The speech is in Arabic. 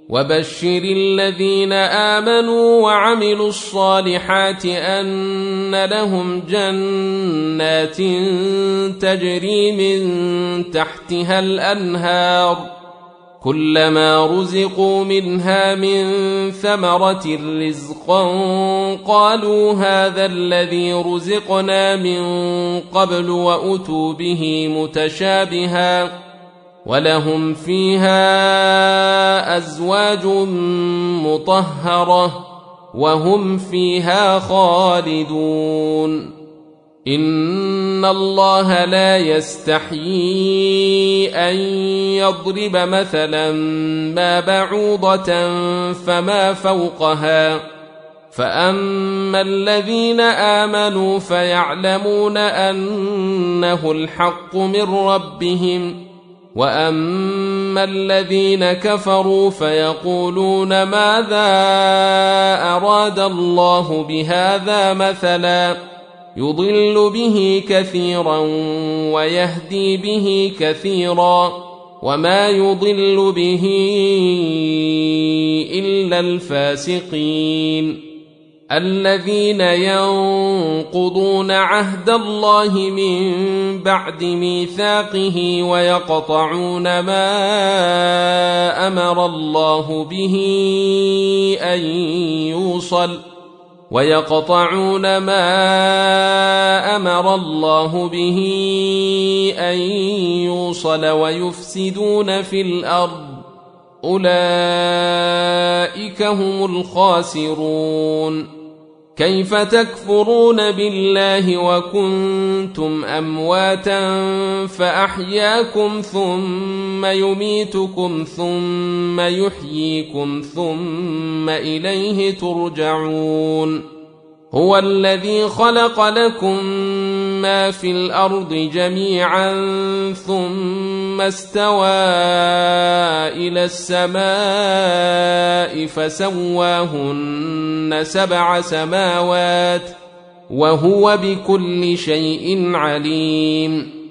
وبشر الذين آمنوا وعملوا الصالحات أن لهم جنات تجري من تحتها الأنهار كلما رزقوا منها من ثمرة رزقا قالوا هذا الذي رزقنا من قبل وأتوا به متشابها ولهم فيها أزواج مطهرة وهم فيها خالدون إن الله لا يستحيي أن يضرب مثلا ما بعوضة فما فوقها فأما الذين آمنوا فيعلمون أنه الحق من ربهم وأما الذين كفروا فيقولون ماذا أراد الله بهذا مثلا يضل به كثيرا ويهدي به كثيرا وما يضل به إلا الفاسقين الذين ينقضون عهد الله من بعد ميثاقه ويقطعون ما أمر الله به أن يوصل ويفسدون في الأرض أولئك هم الخاسرون كيف تكفرون بالله وكنتم أمواتا فأحياكم ثم يميتكم ثم يحييكم ثم إليه ترجعون هو الذي خلق لكم ما في الأرض جميعا ثم استوى إلى السماء فسواهن 7 سماوات وهو بكل شيء عليم